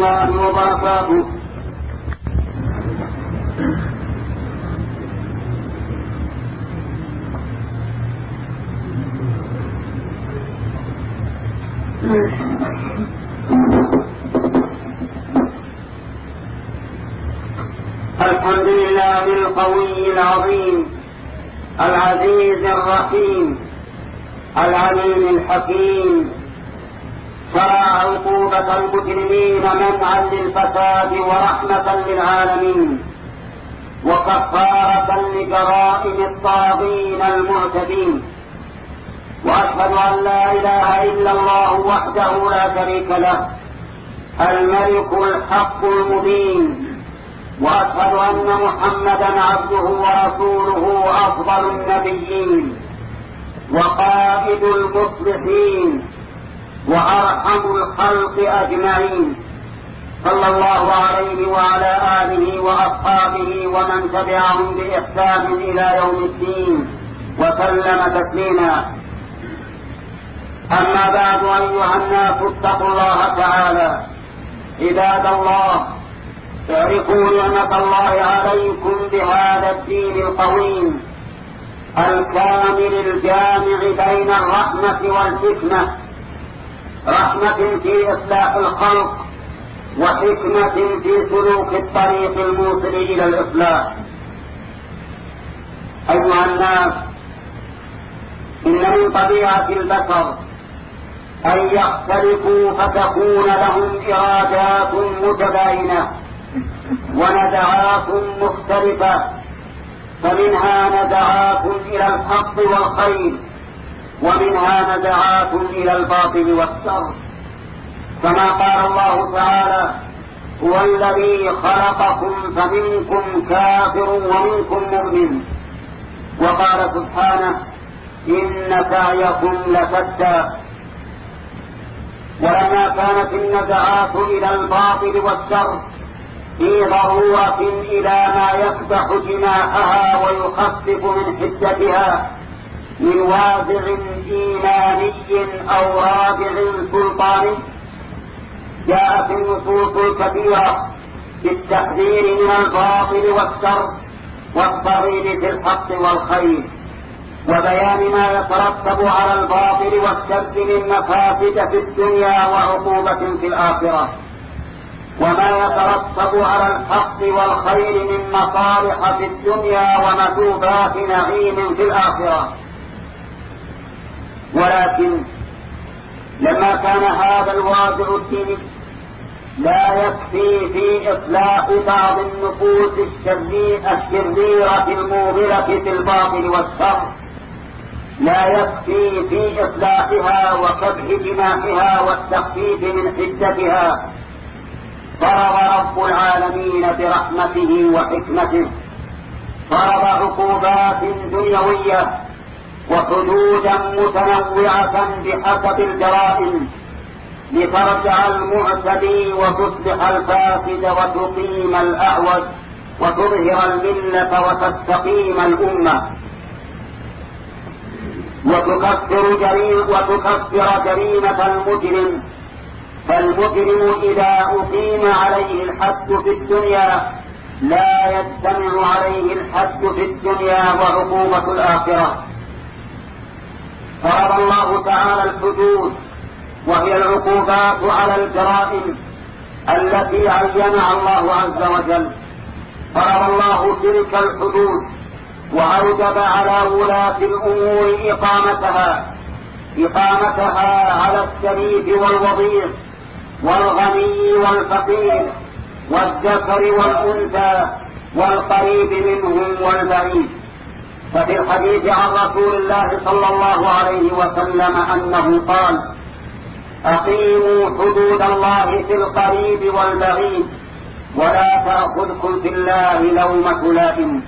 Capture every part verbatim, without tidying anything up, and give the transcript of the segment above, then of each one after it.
الله وبركاته. الحمد لله القوي العظيم العزيز الرحيم العليم الحكيم، شرع عقوبة المجرمين منعا للفساد ورحمة للعالمين وكفارة لجرائم الطاغين المعتدين. وأشهد أن لا إله إلا الله وحده لا شريك له الملك الحق المبين، وأشهد أن محمدا عبده ورسوله أفضل النبيين وقائد المصلحين وأرحم الخلق أجمعين، صلى الله عليه وعلى آله وأصحابه ومن تبعهم بإحسان إلى يوم الدين وسلم تسليما. أما بعد، أيها الناس اتقوا الله تعالى. عباد الله، اعرفوا نعمة الله عليكم بهذا الدين القويم الكامل الجامع بين الرحمة والحكمة، رحمة في إصلاح الخلق وحكمة في سلوك الطريق الموصل إلى الإصلاح. أيها الناس، إن من طبيعة البشر أن يختلفوا فتكون لهم إرادات متباينة ونزعات مختلفة، فمنها نزعات إلى الحق والخير ومنها نزعات إلى الباطل والشر، كما قال الله تعالى: هو الذي خلقكم فمنكم كافر ومنكم مؤمن. وقال سبحانه: إن سعيكم لشتى. ولما كانت النزعات إلى الباطل والشر في ضرورة إلى ما يفتح جناحها ويخفف من حدتها من وازع إيماني أو رادع سلطاني، جاءت النصوص الكثيرة بالتحذير من الباطل والشر والترغيب في الحق والخير، وبيان ما يترتب على الباطل والشر من مفاسد في الدنيا وعقوبة في الآخرة، وما يترتب على الحق والخير من مصالح في الدنيا ومثوبات نعيم في الآخرة. ولكن لما كان هذا الوازع الديني لا يكفي في إصلاح بعض النفوس الشريرة الموغلة في الباطل والشر، لا يكفي في إصلاحها وكبح جناحها والتخفيف من حدتها، فرض رب العالمين برحمته وحكمته فرض عقوبات دنيوية وحدودا متنوعة بحسب الجرائم لترجع المعتدي وتصلح الفاسد وتقيم الأعوج وتظهر الملة وتستقيم الأمة وتكفر جريمة, وتكفر جريمة المجرم. فالمجرم إذا أقيم عليه الحد في الدنيا لا يجتمع عليه الحد في الدنيا وعقوبة الآخرة. فرض الله تعالى الحدود، وهي العقوبات على الجرائم التي عينها الله عز وجل. فرض الله تلك الحدود وأوجب على ولاة الأمور إقامتها إقامتها على الشريف والوضيع والغني والفقير والذكر والأنثى والقريب منهم والبعيد. ففي الحديث عن رسول الله صلى الله عليه وسلم أنه قال: أقيموا حدود الله في القريب والبعيد ولا تأخذكم في الله لومة لائم.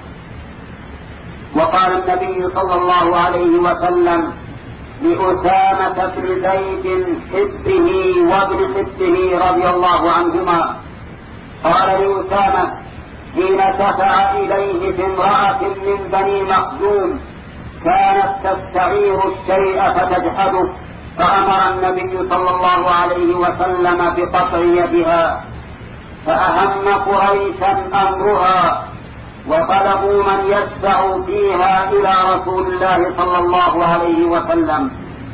وقال النبي صلى الله عليه وسلم لأسامة بن زيد حبه وابن حبه رضي الله عنهما، قال لأسامة حين دفع إليه بامرأة من بني مخزوم كانت تستعير الشيء فتجحده، فأمر النبي صلى الله عليه وسلم بقطع يدها، فأهم قريشا أمرها وطلبوا من يشفع فيها إلى رسول الله صلى الله عليه وسلم،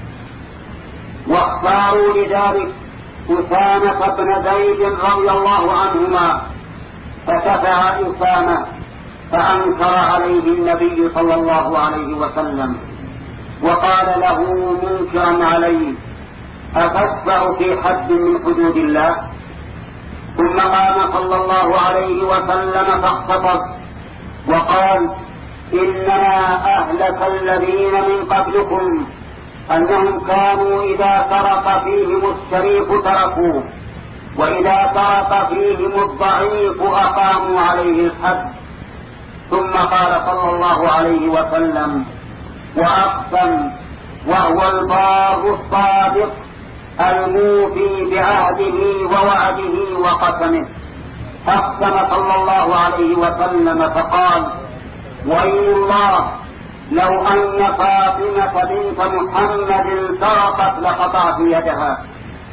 واختاروا لذلك أسامة بن زيد رضي الله عنهما، فشفع أسامة فأنكر عليه النبي صلى الله عليه وسلم وقال له منكرا عليه: أتشفع في حد من حدود الله؟ ثم قام صلى الله عليه وسلم فاختصر وقال: إنما أهلك الذين من قبلكم أنهم كانوا إذا سرق فيهم الشريف تركوه، وإذا سرق فيهم الضعيف أقاموا عليه الحد. ثم قال صلى الله عليه وسلم: وأقسم وهو البار الصادق الموفي بعهده ووعده وقسمه. أقسم صلى الله عليه وسلم فقال: وإن الله لو أن فاطمة بنت محمد سرقت لقطعت يدها.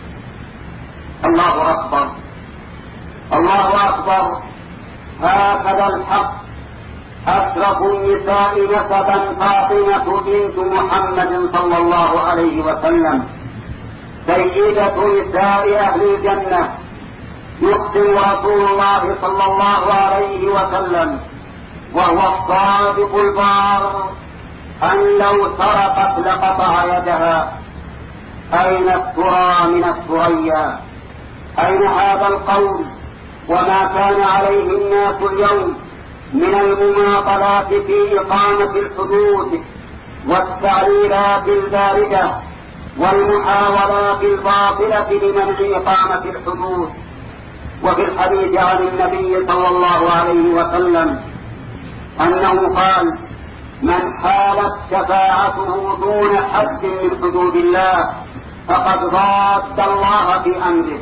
الله أكبر، الله أكبر. هكذا الحق. أشرف النساء نسبا فاطمة بنت محمد صلى الله عليه وسلم، سيدة نساء أهل الجنة. يقسم رسول الله صلى الله عليه وسلم وهو الصادق البار أن لو سرقت لقطع يدها. أين الثرى من الثريا؟ أين هذا القول وما كان عليه الناس اليوم من المماطلات في إقامة الحدود والتعليلات الباردة والمحاولات الباطلة لمنع إقامة الحدود؟ وفي الحديث عن النبي صلى الله عليه وسلم أنه قال: من حالت شفاعته دون حد من حدود الله فقد ضاد الله في أمره.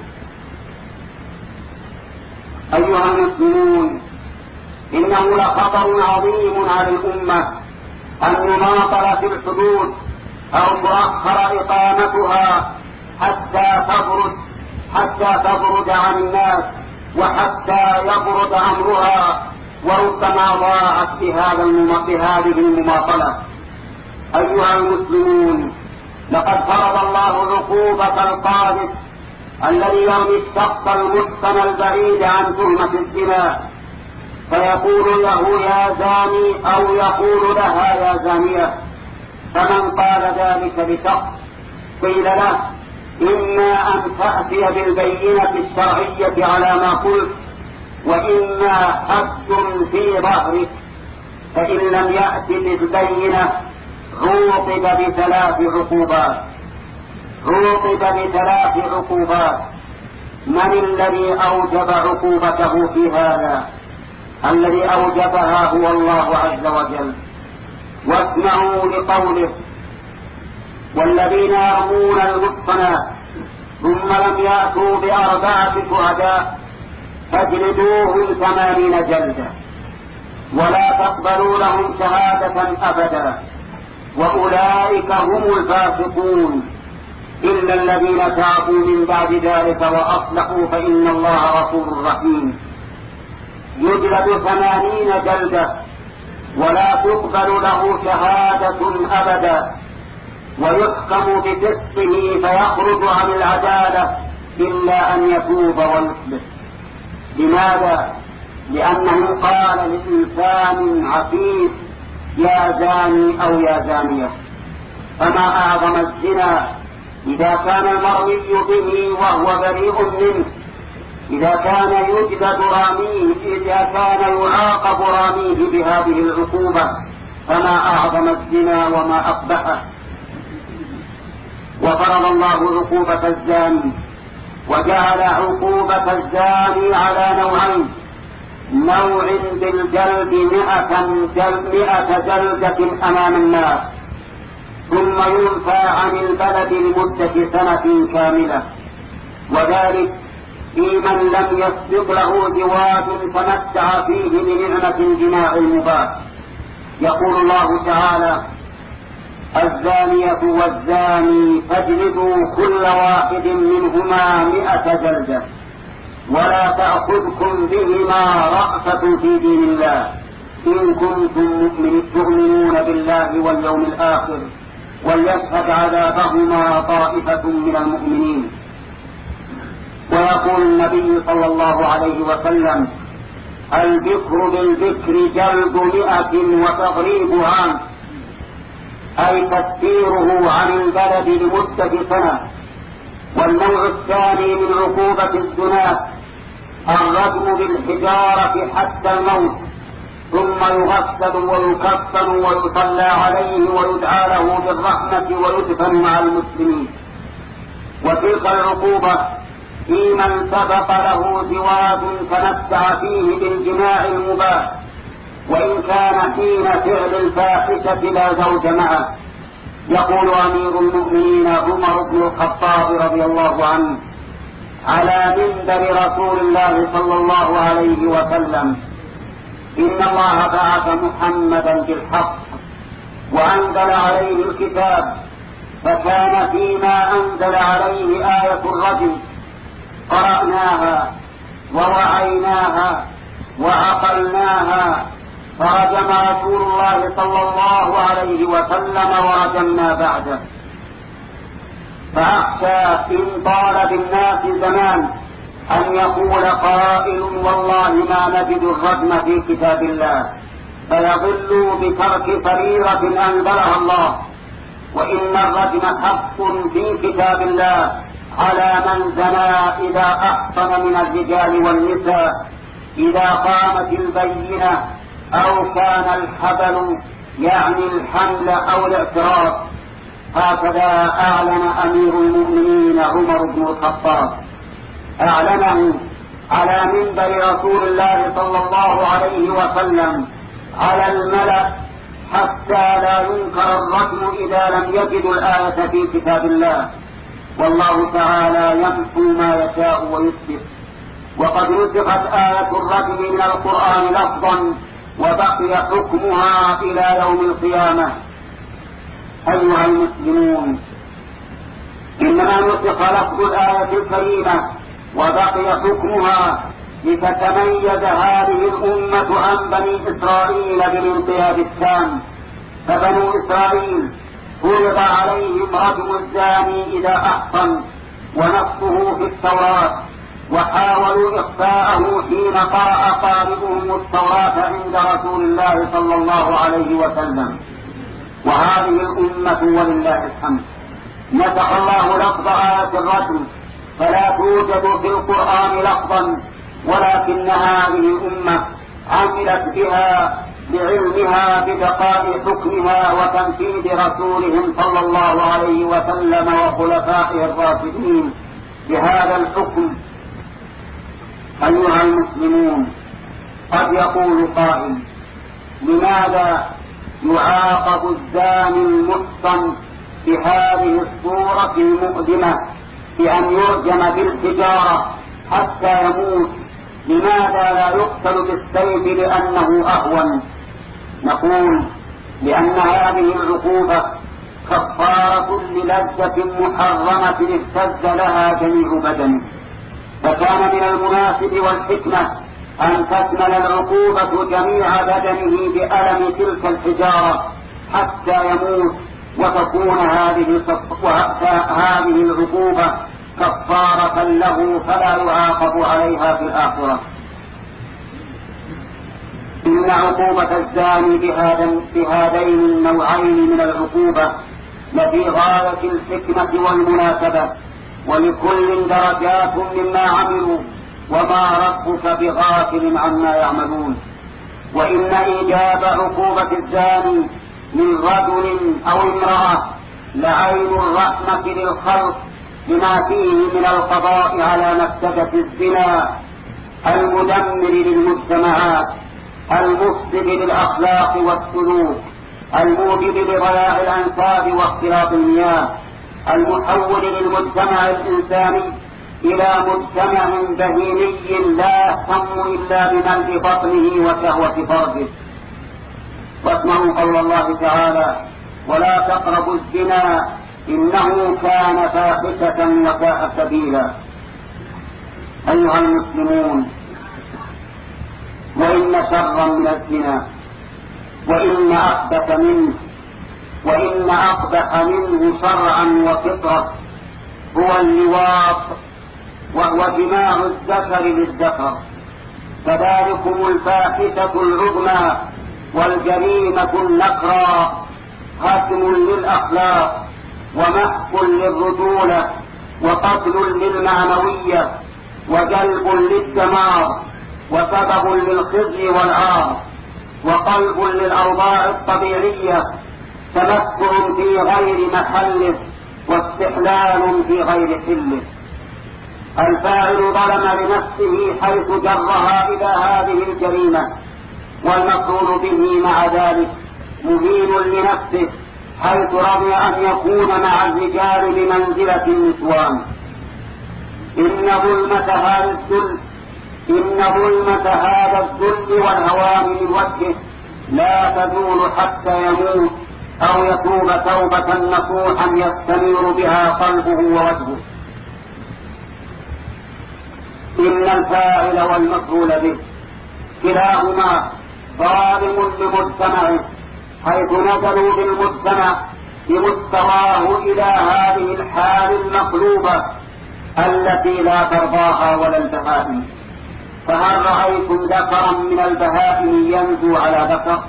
أيها المسلمون، إنه لخطر عظيم على الأمة أن يماطل في الحدود أو تؤخر إقامتها حتى تبرد حتى تبرد عن الناس وحتى يبرد أمرها، وربما ضاعت بهذه المماطلة. أيها المسلمون، لقد فرض الله عقوبة القاذف الذي يرمي الشخص المحصن البعيد عن تهمة الزنا، فيقول له يا زاني أو يقول لها يا زانية. فمن قال ذلك لشخص قيل له: إما أن تأتي بالبينة الشرعية على ما قلت، وإما حد في ظهرك. فإن لم يأت بالبينة عوقب بثلاث عقوبات عوقب بثلاث عقوبات. من الذي أوجب عقوبته في هذا؟ الذي أوجبها هو الله عز وجل. واسمعوا لقوله: والذين يرمون المحصنات ثم لم يأتوا بأربعة شهداء فاجلدوهم ثمانين جلدة ولا تقبلوا لهم شهادة أبدا وأولئك هم الفاسقون إلا الذين تابوا من بعد ذلك وأصلحوا فإن الله غفور رحيم. يجلد ثمانين جلدة ولا تقبل له شهادة أبدا، ويحكم بفسقه فيخرج عن العدالة إلا أن يتوب ويصلح. لماذا؟ لأنه قال لإنسان عفيف: يا زاني أو يا زانية. فما أعظم الزنا إذا كان المرمي به وهو بريء منه، إذا كان يجلد راميه، إذا كان يعاقب راميه بهذه العقوبة، فما أعظم الزنا وما أقبحه. وفرض الله عقوبة الزاني، وجعل عقوبة الزاني على نوعين: نوع بالجلد مئة جلد مئة جلدة أمام الناس، ثم ينفى عن البلد لمدة سنة كاملة، وذلك في من لم يسبق له زواج تمتع فيه بنعمة الجماع المباح. يقول الله تعالى: الزانية والزاني فاجلدوا كل واحد منهما مئة جلدة ولا تأخذكم بهما رأفة في دين الله إن كنتم تؤمنون بالله واليوم الآخر وليشهد عذابهما طائفة من المؤمنين. ويقول النبي صلى الله عليه وسلم: البكر بالبكر جلد مئة وتغريب عام، أي تسفيره عن البلد لمدة سنة. والنوع الثاني من عقوبة الزنا الرجم بالحجارة حتى الموت، ثم يغسل ويكفن ويصلى عليه ويدعى له بالرحمة ويدفن مع المسلمين. وتلك العقوبة في من سبق له زواج تمتع فيه بالجماع المباح، وإن كان حين فعل الفاحشة لا زوج معه. يقول أمير المؤمنين عمر بن الخطاب رضي الله عنه على منبر رسول الله صلى الله عليه وسلم: إن الله بعث محمدا بالحق وأنزل عليه الكتاب، فكان فيما أنزل عليه آية الرجم قرأناها ووعيناها وعقلناها، فرجم رسول الله صلى الله عليه وسلم ورجمنا بعده. فأخشى إن طال بالناس زمان أن يقول قائل: والله ما نجد الرجم في كتاب الله، فيضلوا بترك فريضة أنزلها الله. وإن الرجم حق في كتاب الله على من زنى إذا أحصن من الرجال والنساء، إذا قامت البينة أو كان الحبل يعني الحمل أو الاعتراف. هكذا أعلن أمير المؤمنين عمر بن الخطاب، أعلنه على منبر رسول الله صلى الله عليه وسلم على الملأ حتى لا ينكر الرجم إذا لم يجدوا الآية في كتاب الله. والله تعالى يمحو ما يشاء ويثبت. وقد نسخت آية الرجم من القرآن لفظا وبقي حكمها إلى يوم القيامة. أيها المسلمون، إنما نسخ لفظ الآية الكريمة وبقي حكمها لتتميز هذه الأمة عن بني إسرائيل بالانقياد التام. فبنو إسرائيل فرض عليهم رجم الزاني إذا أحصن، ونصه في التوراة، وحاولوا إخفاءه حين قرأ قارئهم التوراة عند رسول الله صلى الله عليه وسلم. وهذه الأمة ولله الحمد نسخ الله لفظ آية الرجم، فلا توجد في القرآن لفظا، ولكن هذه الأمة عملت بها بعلمها بدقاء حكمها وتنفيذ رسولهم صلى الله عليه وسلم وخلفائه الراشدين بهذا الحكم. أيها المسلمون، قد يقول قائل: لماذا يعاقب الزاني المحصن بهذه الصورة المؤلمة بأن يرجم بالحجارة حتى يموت؟ لماذا لا يقتل بالسيف لأنه أهون؟ نقول: لأن هذه العقوبة كفارة للذة محرمة اهتز لها جميع بدنه، فكان من المناسب والحكمة أن تشمل العقوبة جميع بدنه بألم تلك الحجارة حتى يموت، وتكون هذه هذه العقوبة كفارة له فلا يعاقب عليها في الآخرة. إن عقوبة الزاني بهذين النوعين من العقوبة لفي غاية الحكمة والمناسبة، ولكل درجات مما عملوا، وما ربك بغافل عما يعملون. وإن إيجاب عقوبة الزاني من رجل أو امرأة لعين الرحمة للخلق لما فيه من القضاء على مفسدة الزنا المدمر للمجتمعات، المفسد للأخلاق والسلوك، الموجب لضياع الأنساب واختلاط المياه، المحول للمجتمع الإنساني إلى مجتمع بهيمي لا يهتم إلا بملء بطنه وشهوة فرجه. واسمعوا قول الله تعالى: ولا تقربوا الزنا إنه كان فاحشة وساء سبيلا. أيها المسلمون، وإن شرا من الزنا وإن أقبح منه وإن أقبح منه شرعا وفطرة هو اللواط، وهو جماع الذكر للذكر، فذلكم الفاحشة العظمى والجريمة النكرى، هدم للأخلاق ومحق للرجولة وقتل للمعنوية وجلب للدمار وسبب للخزي والعار وقلب للأوضاع الطبيعية، تمتع في غير محله واستحلال في غير حله. الفاعل ظلم لنفسه حيث جرها إلى هذه الجريمة، والمفعول به مع ذلك مهين لنفسه حيث رضي أن يكون مع الرجال بمنزلة النسوان. إن ظلمة هذا الذل إن ظلمة هذا الذل والهوان من وجهه لا تزول حتى يموت أو يتوب توبة نصوحا يستنير بها قلبه ووجهه. إن الفاعل والمفعول به كلاهما ظالم لمجتمعه، حيث نزلوا بالمجتمع بمستواه إلى هذه الحال المقلوبة التي لا ترضاها ولا البهائم. فهل رأيتم ذكرا من البهائم ينزو على ذكر؟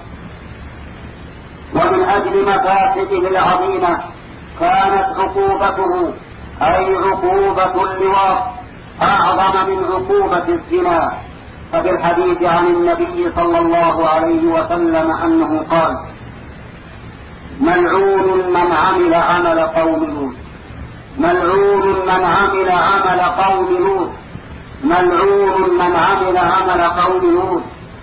ومن أجل مفاسده العظيمة كانت عقوبته، أي عقوبة اللواط، أعظم من عقوبة الزنا. ففي الحديث عن النبي صلى الله عليه وسلم أنه قال: ملعون من عمل عمل قوم لوط، ملعون من عمل عمل قوم لوط، ملعون من عمل عمل قوم لوط.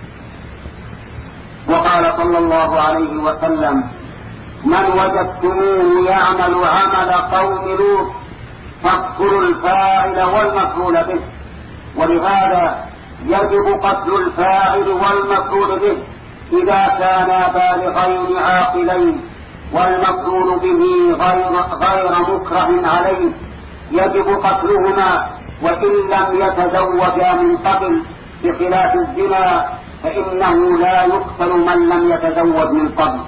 وقال صلى الله عليه وسلم: من وجدتموه يعمل عمل قوم لوط فاقتلوا الفاعل والمفعول به. ولهذا يجب قتل الفاعل والمفعول به إذا كانا بالغين عاقلين، والمفعول به غير, غير مكره عليه يجب قتلهما وإن لم يتزوجا من قبل، بخلاف الزنا فإنه لا يقتل من لم يتزوج من قبل.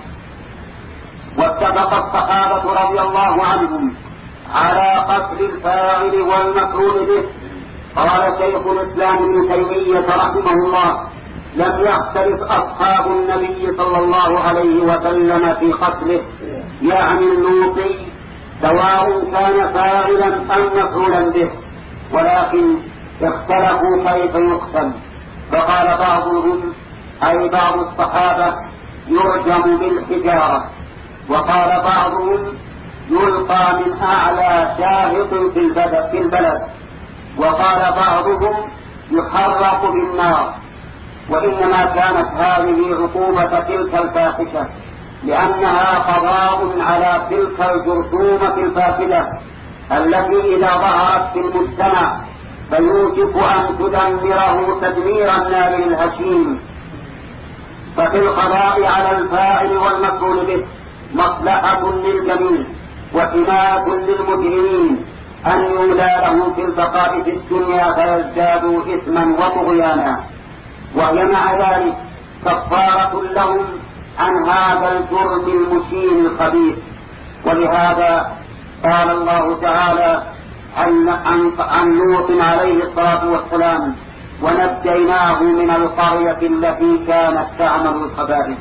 واتفق الصحابة رضي الله عنهم على قتل الفاعل والمفعول به. قال شيخ الإسلام ابن تيمية رحمه الله: لم يختلف أصحاب النبي صلى الله عليه وسلم في قتله، يعني اللوطي، سواء كان فاعلا أم مفعولا به، ولكن اختلفوا كيف يقتل. فقال بعضهم، أي بعض الصحابة: يرجم بالحجارة. وقال بعضهم: يلقى من أعلى شاهق في البلد. وقال بعضهم: يحرق بالنار. وإنما كانت هذه عقوبة تلك الفاحشة لأنها قضاء على تلك الجرثومة الفاسدة التي إذا ظهرت في المجتمع فيوشك أن تدمره تدمير النار الهشيم. ففي القضاء على الفاعل والمفعول به مصلحة للجميع وحماية للمجرمين أن يولى لهم في البقاء في الدنيا فيزدادوا إثما وطغيانا، وهي مع ذلك كفارة لهم عن هذا الجرم المشين الخبيث. ولهذا قال الله تعالى عن, عن, عن لوط عليه الصلاة والسلام: ونجيناه من القرية التي كانت تعمل الخبائث.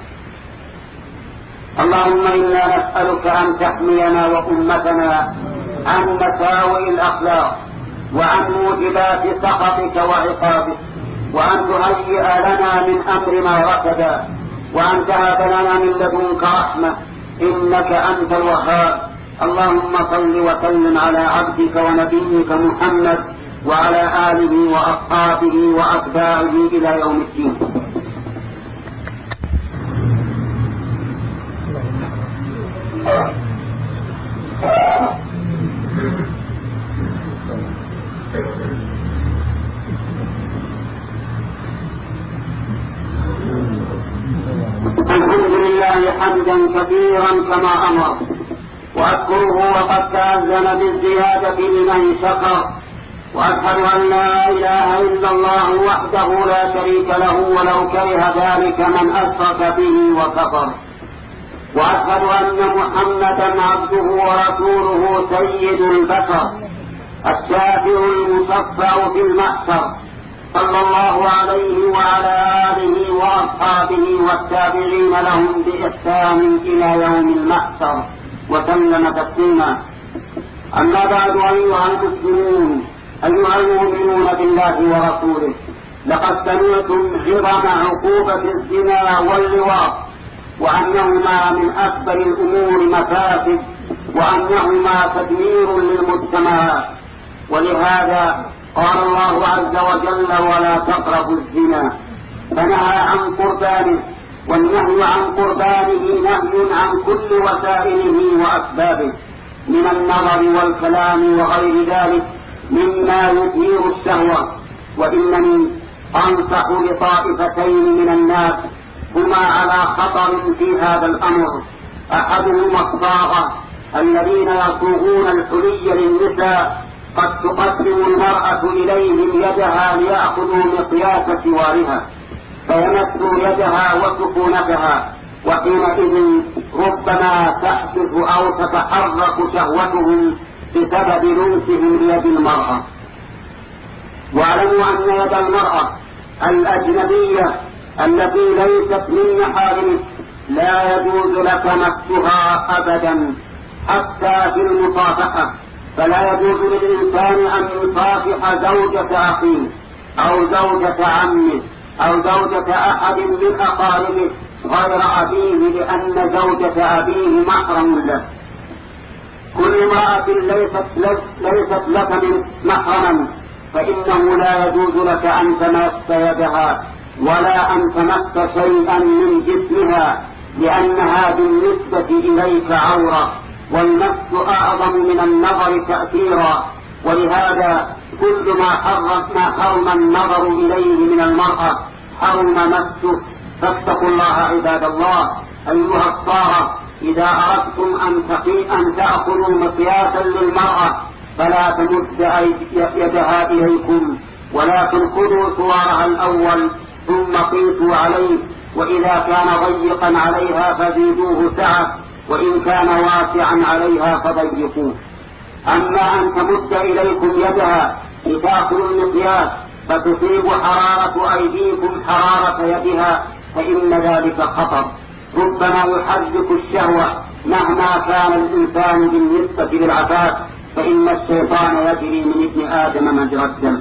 اللهم إنا نسألك أن تحمينا وأمتنا عن مساوئ الأخلاق وعن موجبات سخطك وعقابك، وأن تهيئ لنا من أمرنا رشدا، وأن تهب لنا من لدنك رحمة إنك أنت الوهاب. اللهم صل وسلم على عبدك ونبيك محمد وعلى آله وأصحابه وأتباعه إلى يوم الدين. الحمد لله حمدا حمدا كثيرا كما أمر، وأذكره وقد تأذن بالزيادة لمن شكر، وأشهد أن لا إله إلا الله وحده لا شريك له ولو كره ذلك من أشرك به وكفر، وأشهد أن محمدا عبده ورسوله سيد البشر الشافع المشفع في المحشر، صلى الله عليه وعلى آله وأصحابه والتابعين لهم بإحسان إلى يوم المحشر وسلم تسليما. أما بعد، أيها المسلمون، أيها المؤمنون بالله ورسوله، لقد سمعتم عظم عقوبة الزنا واللواط، وأنهما من أكبر الأمور مفاسد، وأنهما تدمير للمجتمعات، ولهذا قال الله عز وجل: ولا تقربوا الزنا، فنهى عن قربانه، والنهي عن قربانه نهي عن كل وسائله وأسبابه من النظر والكلام وغير ذلك مما يثير الشهوة. وإنني أنصح لطائفتين من الناس هما على خطر في هذا الأمر: أحدهما الصاغة الذين يصوغون الحلي للنساء، قد تقدم المرأة إليهم يدها ليأخذوا مقياس سوارها فيمسوا يدها وسكونتها، وحينئذ ربما تحدث أو تتحرك شهوتهم بسبب لمسهم ليد المرأة. واعلموا أن يد المرأة الأجنبية التي ليست من محارمك لا يجوز لك مسها أبدا حتى في المصافحة، فلا يجوز للإنسان أن يصافح زوجة أخيه أو زوجة عمه أو زوجة أحد من أقاربه غير أبيه، لأن زوجة أبيه محرم له. كل امرأة ليست لك, ليست لك من محرما فإنه لا يجوز لك أن تمس يدها ولا أن تمس شيئا من جسمها، لأنها بالنسبة إليك عورة، والمس أعظم من النظر تأثيرا. ولهذا كل ما حرم ما حرم النظر إليه من المرأة حرم مسه. فاتقوا الله عباد الله. أيها الصارة، إذا أردتم أن تأخذوا مقياسا للمرأة فلا تمد يدها إليكم، ولكن خذوا صورها الأول ثم قيسوا عليه، وإذا كان ضيقا عليها فزيدوه سعة، وإن كان واسعا عليها فضيقوه. أما أن تمد إليكم يدها لتأخذوا المقياس فتصيب حرارة أيديكم حرارة يدها فإن ذلك خطر، ربما يحرك الشهوة مهما كان الإنسان بالنسبة للعفاف، فإن الشيطان يجري من ابن آدم مجرى الدم.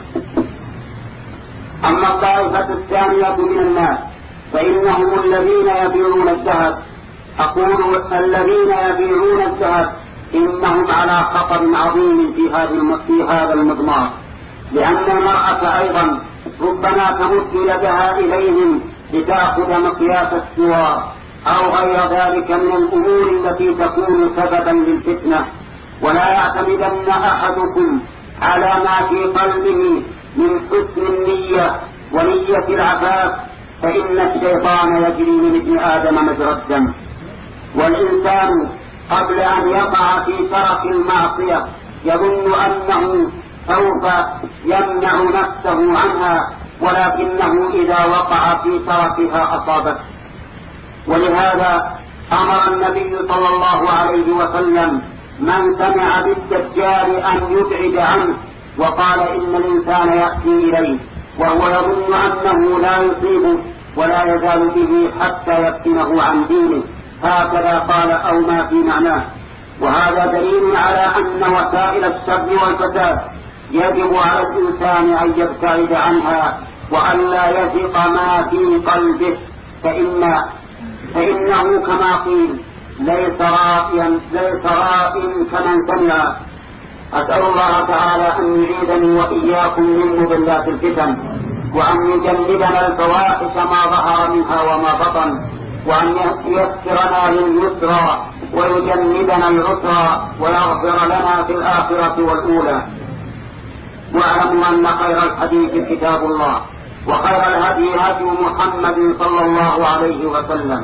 أما الطائفة الثانية من الناس فإنهم الذين يبيعون الذهب. أقول الذين يبيعون الذهب إنهم على خطر عظيم في هذا المضمار، لأن المرأة أيضا ربما تمد يدها إليهم لتأخذ مقياس السوار أو غير ذلك من الأمور التي تكون سببا للفتنة. ولا يعتمدن أحدكم على ما في قلبه من حسن النية ونية العفاف، فإن الشيطان يجري من ابن آدم مجرى الدم. والإنسان قبل أن يقع في ترك المعصية يظن أنه سوف يمنع نفسه عنها، ولكنه إذا وقع في تركها أصابته. ولهذا أمر النبي صلى الله عليه وسلم من سمع بالدجال أن يبعد عنه، وقال إن الإنسان يأتي إليه وهو يظن أنه لا يصيبه ولا يزال به حتى يفتنه عن دينه، هكذا قال أو ما في معناه. وهذا دليل على أن وسائل الشر والفساد يجب على الإنسان أن يبتعد عنها وأن لا يثق ما في قلبه، فإن فإنه كما قيل ليس رائيا ليس رائي كمن سمع. أسأل الله تعالى أن يعيذني وإياكم من مضلات الفتن، وأن يجنبنا الفواحش ما ظهر منها وما بطن، وأن ييسرنا لليسرى ويجنبنا العسرى ويغفر لنا في الآخرة والأولى. واعلموا أن خير الحديث كتاب الله، وخير الهدي هدي محمد صلى الله عليه وسلم،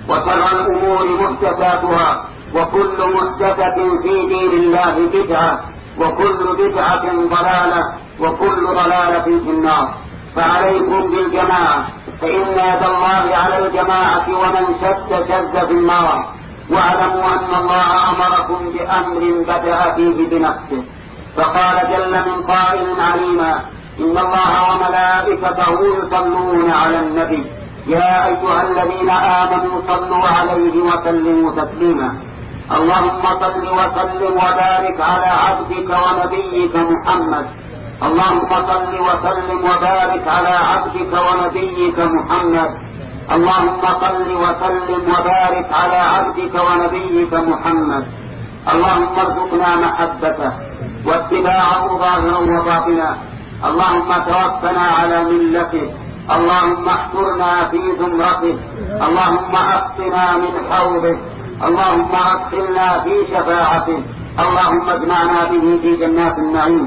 وشر الأمور محدثاتها، وكل محدثة في دين الله بدعة، وكل بدعة ضلالة، وكل ضلالة في النار. فعليكم بالجماعة، فإن يد الله على الجماعة، ومن شد شد في النار. واعلموا أن الله أمركم بأمر بدأ فيه بنفسه، فقال جل من قائل عليما: إن الله وملائكته يصلون على النبي يا أيها الذين آمنوا صلوا عليه وسلموا تسليما. اللهم صل وسلم وبارك على عبدك ونبيك محمد. اللهم صل وسلم وبارك على عبدك ونبيك محمد. اللهم صل وسلم وبارك على عبدك ونبيك محمد. اللهم ارزقنا محبته واتباعه ظاهرا وباطنا. اللهم توفنا على ملته. اللهم احشرنا في زمرته. اللهم اسقنا من حوضه. اللهم ادخلنا في شفاعته. اللهم اجمعنا به في جنات النعيم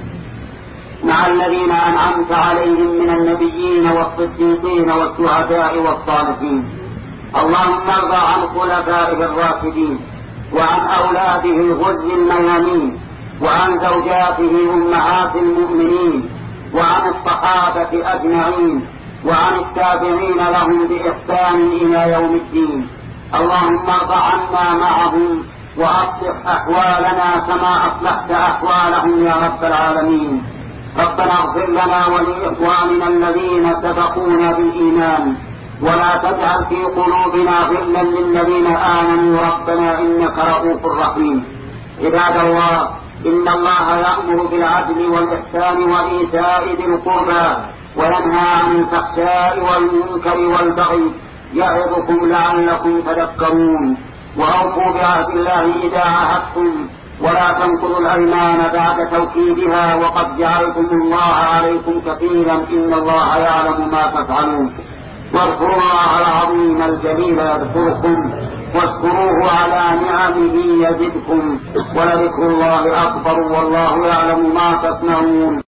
مع الذين أنعمت عليهم من النبيين والصديقين والشهداء والصالحين. اللهم ارض عن خلفائه الراشدين، وعن أولاده الغر الميامين، وعن زوجاته أمهات المؤمنين، وعن الصحابة أجمعين، وعن التابعين لهم بإحسان إلى يوم الدين. اللهم ارض عنا معهم، وأصلح أحوالنا كما أصلحت أحوالهم يا رب العالمين. ربنا اغفر لنا ولإخواننا الذين سبقونا بالإيمان، ولا تجعل في قلوبنا غلا للذين آمنوا ربنا إنك رؤوف رحيم. عباد الله، إن الله يأمر بالعدل والإحسان وإيتاء ذي القربى، وينهى عن الفحشاء والمنكر والبغي، يعظكم لعلكم تذكرون. وأوفوا بعهد الله إذا عاهدتم، ولا تنقضوا الأيمان بعد توكيدها، وقد جعلتم الله عليكم كفيلا، إن الله يعلم ما تفعلون. واذكروا الله العظيم الجليل يذكركم، واشكروه على نعمه يزدكم، ولذكر الله أكبر، والله يعلم ما تصنعون.